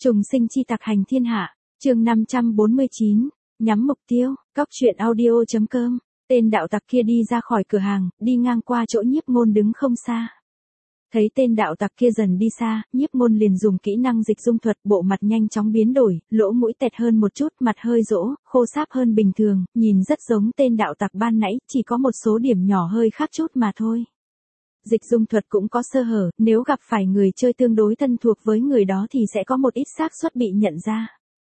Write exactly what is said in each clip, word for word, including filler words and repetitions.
Trùng sinh chi tặc hành thiên hạ, chương năm trăm bốn mươi chín, nhắm mục tiêu, cóc truyện audio chấm com. Tên đạo tặc kia đi ra khỏi cửa hàng, đi ngang qua chỗ Nhiếp Ngôn đứng không xa. Thấy tên đạo tặc kia dần đi xa, Nhiếp Ngôn liền dùng kỹ năng dịch dung thuật, bộ mặt nhanh chóng biến đổi, lỗ mũi tẹt hơn một chút, mặt hơi rỗ, khô sáp hơn bình thường, nhìn rất giống tên đạo tặc ban nãy, chỉ có một số điểm nhỏ hơi khác chút mà thôi. Dịch dung thuật cũng có sơ hở, nếu gặp phải người chơi tương đối thân thuộc với người đó thì sẽ có một ít xác suất bị nhận ra.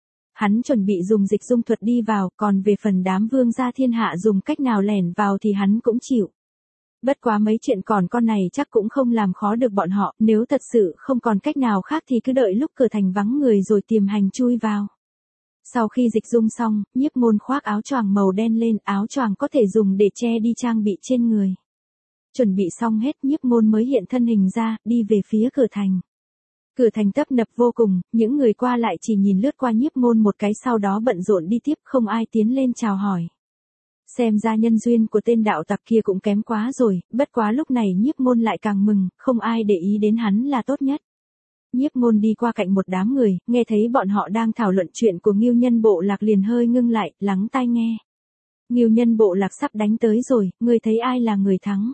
Hắn chuẩn bị dùng dịch dung thuật đi vào, còn về phần đám vương gia thiên hạ dùng cách nào lẻn vào thì hắn cũng chịu. Bất quá mấy chuyện còn con này chắc cũng không làm khó được bọn họ, nếu thật sự không còn cách nào khác thì cứ đợi lúc cửa thành vắng người rồi tìm hành chui vào. Sau khi dịch dung xong, Nhiếp Ngôn khoác áo choàng màu đen lên, áo choàng có thể dùng để che đi trang bị trên người. Chuẩn bị xong hết, Nhiếp Ngôn mới hiện thân hình ra, đi về phía cửa thành. Cửa thành tấp nập vô cùng, những người qua lại chỉ nhìn lướt qua Nhiếp Ngôn một cái sau đó bận rộn đi tiếp, không ai tiến lên chào hỏi. Xem ra nhân duyên của tên đạo tặc kia cũng kém quá rồi, bất quá lúc này Nhiếp Ngôn lại càng mừng, không ai để ý đến hắn là tốt nhất. Nhiếp Ngôn đi qua cạnh một đám người, nghe thấy bọn họ đang thảo luận chuyện của Ngưu Nhân Bộ Lạc liền hơi ngưng lại, lắng tai nghe. Ngưu Nhân Bộ Lạc sắp đánh tới rồi, ngươi thấy ai là người thắng?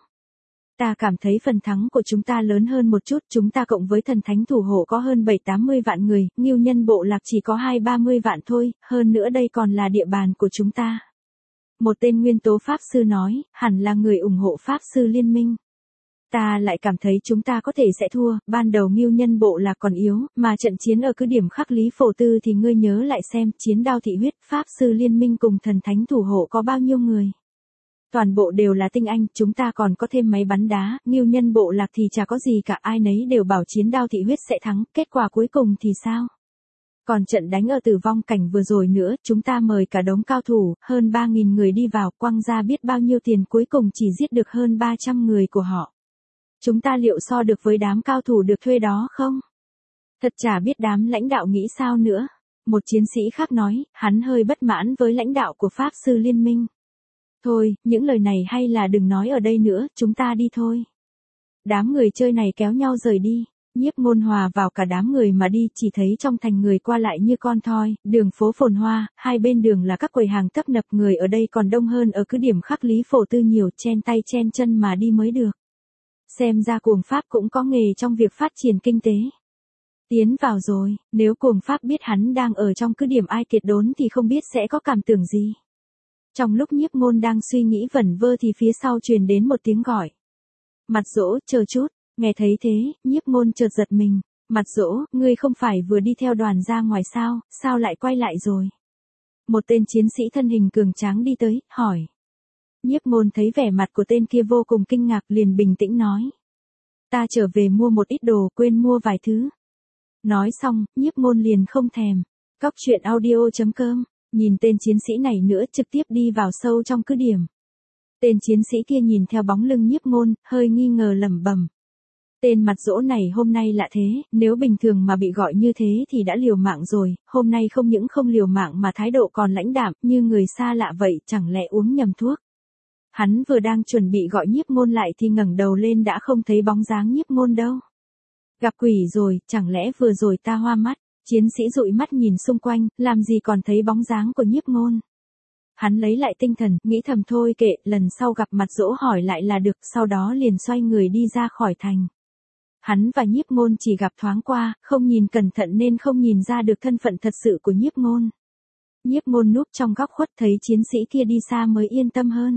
Ta cảm thấy phần thắng của chúng ta lớn hơn một chút, chúng ta cộng với thần thánh thủ hộ có hơn bảy tám mươi vạn người, Ngưu Nhân Bộ Lạc chỉ có hai ba mươi vạn thôi, hơn nữa đây còn là địa bàn của chúng ta. Một tên nguyên tố pháp sư nói, hẳn là người ủng hộ pháp sư liên minh. Ta lại cảm thấy chúng ta có thể sẽ thua, ban đầu Ngưu Nhân Bộ Lạc còn yếu, mà trận chiến ở cứ điểm khắc lý phổ tư thì ngươi nhớ lại xem, chiến đao thị huyết, pháp sư liên minh cùng thần thánh thủ hộ có bao nhiêu người. Toàn bộ đều là tinh anh, chúng ta còn có thêm máy bắn đá, Ngưu Nhân Bộ Lạc thì chả có gì cả, ai nấy đều bảo chiến đao thị huyết sẽ thắng, kết quả cuối cùng thì sao? Còn trận đánh ở tử vong cảnh vừa rồi nữa, chúng ta mời cả đống cao thủ, hơn ba nghìn người đi vào, quăng ra biết bao nhiêu tiền, cuối cùng chỉ giết được hơn ba trăm người của họ. Chúng ta liệu so được với đám cao thủ được thuê đó không? Thật chả biết đám lãnh đạo nghĩ sao nữa. Một chiến sĩ khác nói, hắn hơi bất mãn với lãnh đạo của pháp sư liên minh. Thôi, những lời này hay là đừng nói ở đây nữa, chúng ta đi thôi. Đám người chơi này kéo nhau rời đi. Nhiếp Ngôn hòa vào cả đám người mà đi, chỉ thấy trong thành người qua lại như con thoi, đường phố phồn hoa, hai bên đường là các quầy hàng tấp nập, người ở đây còn đông hơn ở cứ điểm khắc lý phổ tư nhiều, chen tay chen chân mà đi mới được. Xem ra Cuồng Pháp cũng có nghề trong việc phát triển kinh tế. Tiến vào rồi, nếu Cuồng Pháp biết hắn đang ở trong cứ điểm Ai Kiệt Đốn thì không biết sẽ có cảm tưởng gì. Trong lúc Nhiếp Ngôn đang suy nghĩ vẩn vơ thì phía sau truyền đến một tiếng gọi. Mặt Dỗ, chờ chút. Nghe thấy thế, Nhiếp Ngôn chợt giật mình. Mặt Dỗ, ngươi không phải vừa đi theo đoàn ra ngoài sao, sao lại quay lại rồi? Một tên chiến sĩ thân hình cường tráng đi tới, hỏi. Nhiếp Ngôn thấy vẻ mặt của tên kia vô cùng kinh ngạc, liền bình tĩnh nói. Ta trở về mua một ít đồ, quên mua vài thứ. Nói xong, Nhiếp Ngôn liền không thèm. Cóc truyện audio chấm com, nhìn tên chiến sĩ này nữa, trực tiếp đi vào sâu trong cứ điểm. Tên chiến sĩ kia nhìn theo bóng lưng Nhiếp Ngôn, hơi nghi ngờ lẩm bẩm. Tên Mặt Dỗ này hôm nay lạ thế, nếu bình thường mà bị gọi như thế thì đã liều mạng rồi, hôm nay không những không liều mạng mà thái độ còn lãnh đạm, như người xa lạ vậy, chẳng lẽ uống nhầm thuốc. Hắn vừa đang chuẩn bị gọi Nhiếp Ngôn lại thì ngẩng đầu lên đã không thấy bóng dáng Nhiếp Ngôn đâu. Gặp quỷ rồi, chẳng lẽ vừa rồi ta hoa mắt, chiến sĩ dụi mắt nhìn xung quanh, làm gì còn thấy bóng dáng của Nhiếp Ngôn. Hắn lấy lại tinh thần, nghĩ thầm thôi kệ, lần sau gặp Mặt Dỗ hỏi lại là được, sau đó liền xoay người đi ra khỏi thành. Hắn và Nhiếp Ngôn chỉ gặp thoáng qua, không nhìn cẩn thận nên không nhìn ra được thân phận thật sự của Nhiếp Ngôn. Nhiếp Ngôn núp trong góc khuất thấy chiến sĩ kia đi xa mới yên tâm hơn.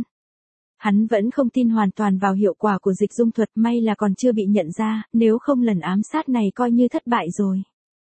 Hắn vẫn không tin hoàn toàn vào hiệu quả của dịch dung thuật, may là còn chưa bị nhận ra, nếu không lần ám sát này coi như thất bại rồi.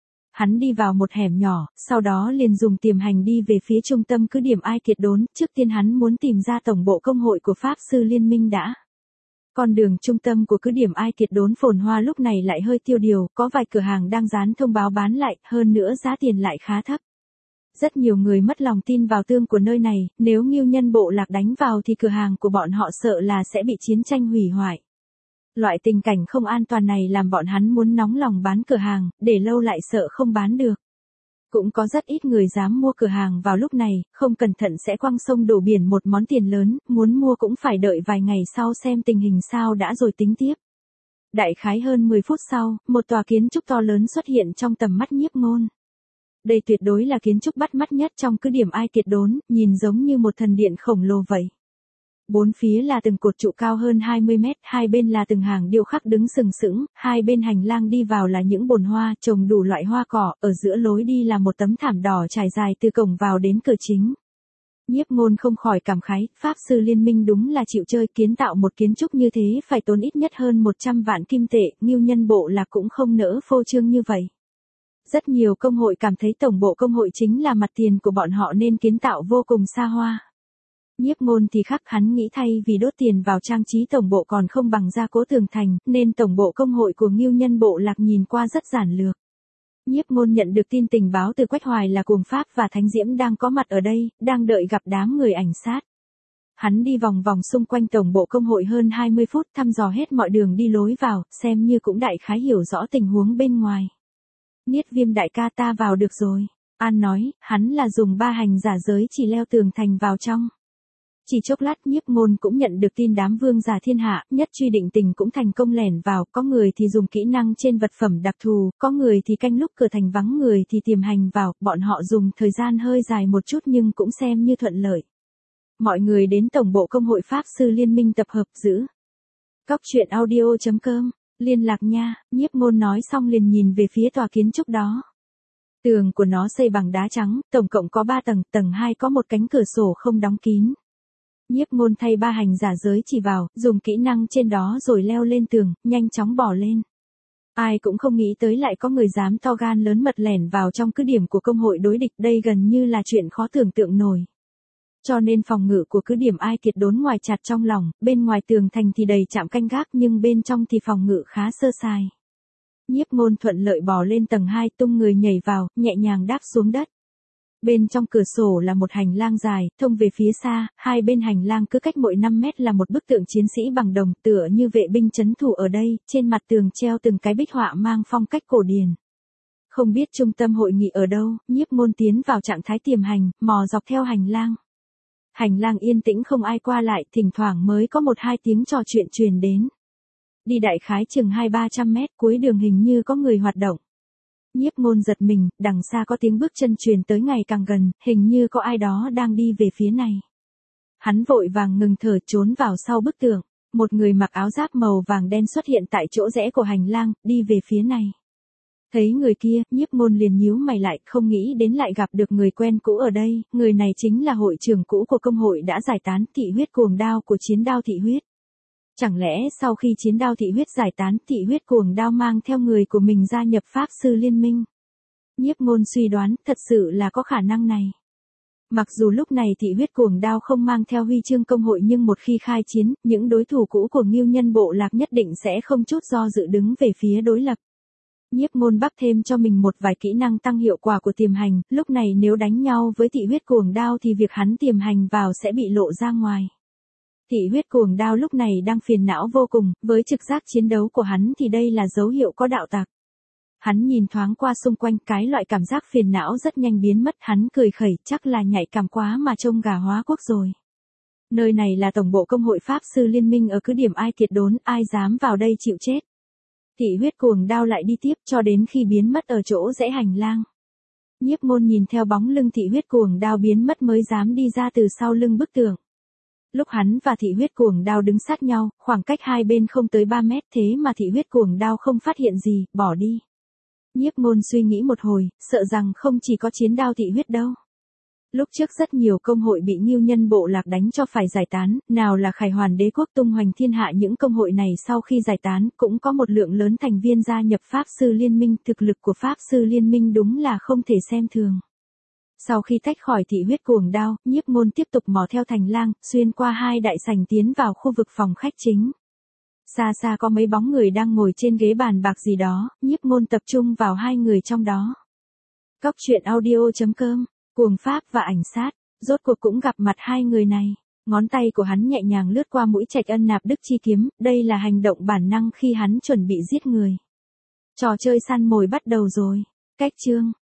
Hắn đi vào một hẻm nhỏ, sau đó liền dùng tiềm hành đi về phía trung tâm cứ điểm Ai Kiệt Đốn, trước tiên hắn muốn tìm ra tổng bộ công hội của Pháp sư Liên minh đã. Con đường trung tâm của cứ điểm Ai Kiệt Đốn phồn hoa lúc này lại hơi tiêu điều, có vài cửa hàng đang dán thông báo bán lại, hơn nữa giá tiền lại khá thấp. Rất nhiều người mất lòng tin vào tương của nơi này, nếu Ngưu Nhân Bộ Lạc đánh vào thì cửa hàng của bọn họ sợ là sẽ bị chiến tranh hủy hoại. Loại tình cảnh không an toàn này làm bọn hắn muốn nóng lòng bán cửa hàng, để lâu lại sợ không bán được. Cũng có rất ít người dám mua cửa hàng vào lúc này, không cẩn thận sẽ quăng sông đổ biển một món tiền lớn, muốn mua cũng phải đợi vài ngày sau xem tình hình sao đã rồi tính tiếp. Đại khái hơn mười phút sau, một tòa kiến trúc to lớn xuất hiện trong tầm mắt Nhiếp Ngôn. Đây tuyệt đối là kiến trúc bắt mắt nhất trong cứ điểm Ai Tiệt Đốn, nhìn giống như một thần điện khổng lồ vậy. Bốn phía là từng cột trụ cao hơn hai mươi mét, hai bên là từng hàng điêu khắc đứng sừng sững, hai bên hành lang đi vào là những bồn hoa, trồng đủ loại hoa cỏ, ở giữa lối đi là một tấm thảm đỏ trải dài từ cổng vào đến cửa chính. Nhiếp Ngôn không khỏi cảm khái, Pháp Sư Liên Minh đúng là chịu chơi, kiến tạo một kiến trúc như thế phải tốn ít nhất hơn một trăm vạn kim tệ, Ngưu Nhân Bộ Lạc cũng không nỡ phô trương như vậy. Rất nhiều công hội cảm thấy tổng bộ công hội chính là mặt tiền của bọn họ nên kiến tạo vô cùng xa hoa. Nhiếp Ngôn thì khác, hắn nghĩ thay vì đốt tiền vào trang trí tổng bộ còn không bằng gia cố tường thành, nên tổng bộ công hội của Ngưu Nhân Bộ Lạc nhìn qua rất giản lược. Nhiếp Ngôn nhận được tin tình báo từ Quách Hoài là Cuồng Pháp và Thánh Diễm đang có mặt ở đây, đang đợi gặp đám người ảnh sát. Hắn đi vòng vòng xung quanh tổng bộ công hội hơn hai mươi phút, thăm dò hết mọi đường đi lối vào, xem như cũng đại khái hiểu rõ tình huống bên ngoài. Niết Viêm đại ca, ta vào được rồi. An nói, hắn là dùng ba hành giả giới chỉ leo tường thành vào trong. Chỉ chốc lát Nhiếp Ngôn cũng nhận được tin đám vương giả thiên hạ, nhất truy định tình cũng thành công lẻn vào, có người thì dùng kỹ năng trên vật phẩm đặc thù, có người thì canh lúc cửa thành vắng người thì tiềm hành vào, bọn họ dùng thời gian hơi dài một chút nhưng cũng xem như thuận lợi. Mọi người đến tổng bộ công hội Pháp Sư Liên Minh tập hợp giữ. Cóc truyện audio chấm com, liên lạc nha, Nhiếp Ngôn nói xong liền nhìn về phía tòa kiến trúc đó. Tường của nó xây bằng đá trắng, tổng cộng có ba tầng, tầng hai có một cánh cửa sổ không đóng kín. Nhiếp Ngôn thay ba hành giả giới chỉ vào, dùng kỹ năng trên đó rồi leo lên tường, nhanh chóng bỏ lên. Ai cũng không nghĩ tới lại có người dám to gan lớn mật lẻn vào trong cứ điểm của công hội đối địch, đây gần như là chuyện khó tưởng tượng nổi. Cho nên phòng ngự của cứ điểm Ai Tiệt Đốn ngoài chặt trong lòng, bên ngoài tường thành thì đầy trạm canh gác nhưng bên trong thì phòng ngự khá sơ sài. Nhiếp Ngôn thuận lợi bò lên tầng hai, tung người nhảy vào, nhẹ nhàng đáp xuống đất. Bên trong cửa sổ là một hành lang dài, thông về phía xa, hai bên hành lang cứ cách mỗi năm mét là một bức tượng chiến sĩ bằng đồng, tựa như vệ binh trấn thủ ở đây, trên mặt tường treo từng cái bích họa mang phong cách cổ điển. Không biết trung tâm hội nghị ở đâu, Nhiếp Ngôn tiến vào trạng thái tiềm hành, mò dọc theo hành lang. Hành lang yên tĩnh không ai qua lại, thỉnh thoảng mới có một hai tiếng trò chuyện truyền đến. Đi đại khái chừng hai ba trăm mét, cuối đường hình như có người hoạt động. Nhiếp Ngôn giật mình, đằng xa có tiếng bước chân truyền tới ngày càng gần, hình như có ai đó đang đi về phía này. Hắn vội vàng ngừng thở, trốn vào sau bức tường. Một người mặc áo giáp màu vàng đen xuất hiện tại chỗ rẽ của hành lang, đi về phía này. Thấy người kia, Nhiếp Ngôn liền nhíu mày lại, không nghĩ đến lại gặp được người quen cũ ở đây, người này chính là hội trưởng cũ của công hội đã giải tán, Thị Huyết Cuồng Đao của Chiến Đao Thị Huyết. Chẳng lẽ sau khi Chiến Đao Thị Huyết giải tán, Thị Huyết Cuồng Đao mang theo người của mình gia nhập Pháp Sư Liên Minh? Nhiếp Ngôn suy đoán, thật sự là có khả năng này. Mặc dù lúc này Thị Huyết Cuồng Đao không mang theo huy chương công hội nhưng một khi khai chiến, những đối thủ cũ của Ngưu Nhân Bộ Lạc nhất định sẽ không chút do dự đứng về phía đối lập. Nhiếp Ngôn bắc thêm cho mình một vài kỹ năng tăng hiệu quả của tiềm hành, lúc này nếu đánh nhau với Thị Huyết Cuồng Đao thì việc hắn tiềm hành vào sẽ bị lộ ra ngoài. Thị Huyết Cuồng Đao lúc này đang phiền não vô cùng, với trực giác chiến đấu của hắn thì đây là dấu hiệu có đạo tặc. Hắn nhìn thoáng qua xung quanh, cái loại cảm giác phiền não rất nhanh biến mất, hắn cười khẩy, chắc là nhạy cảm quá mà trông gà hóa quốc rồi. Nơi này là tổng bộ công hội Pháp Sư Liên Minh ở cứ điểm Ai Tiệt Đốn, ai dám vào đây chịu chết. Thị Huyết Cuồng Đao lại đi tiếp cho đến khi biến mất ở chỗ rẽ hành lang. Nhiếp Ngôn nhìn theo bóng lưng Thị Huyết Cuồng Đao biến mất mới dám đi ra từ sau lưng bức tường. Lúc hắn và Thị Huyết Cuồng Đao đứng sát nhau, khoảng cách hai bên không tới ba mét, thế mà Thị Huyết Cuồng Đao không phát hiện gì, bỏ đi. Nhiếp Ngôn suy nghĩ một hồi, sợ rằng không chỉ có Chiến Đao Thị Huyết đâu. Lúc trước rất nhiều công hội bị Ngưu Nhân Bộ Lạc đánh cho phải giải tán, nào là Khải Hoàn Đế quốc tung hoành thiên hạ, những công hội này sau khi giải tán cũng có một lượng lớn thành viên gia nhập Pháp Sư Liên Minh, thực lực của Pháp Sư Liên Minh đúng là không thể xem thường. Sau khi tách khỏi Thị Huyết Cuồng Đao, Nhiếp Ngôn tiếp tục mò theo thành lang, xuyên qua hai đại sảnh tiến vào khu vực phòng khách chính. Xa xa có mấy bóng người đang ngồi trên ghế bàn bạc gì đó, Nhiếp Ngôn tập trung vào hai người trong đó. Cóc truyện audio chấm com, Cuồng Pháp và Ảnh Sát, rốt cuộc cũng gặp mặt hai người này. Ngón tay của hắn nhẹ nhàng lướt qua mũi Trạch Ân Nạp Đức chi kiếm, đây là hành động bản năng khi hắn chuẩn bị giết người. Trò chơi săn mồi bắt đầu rồi. Cách chương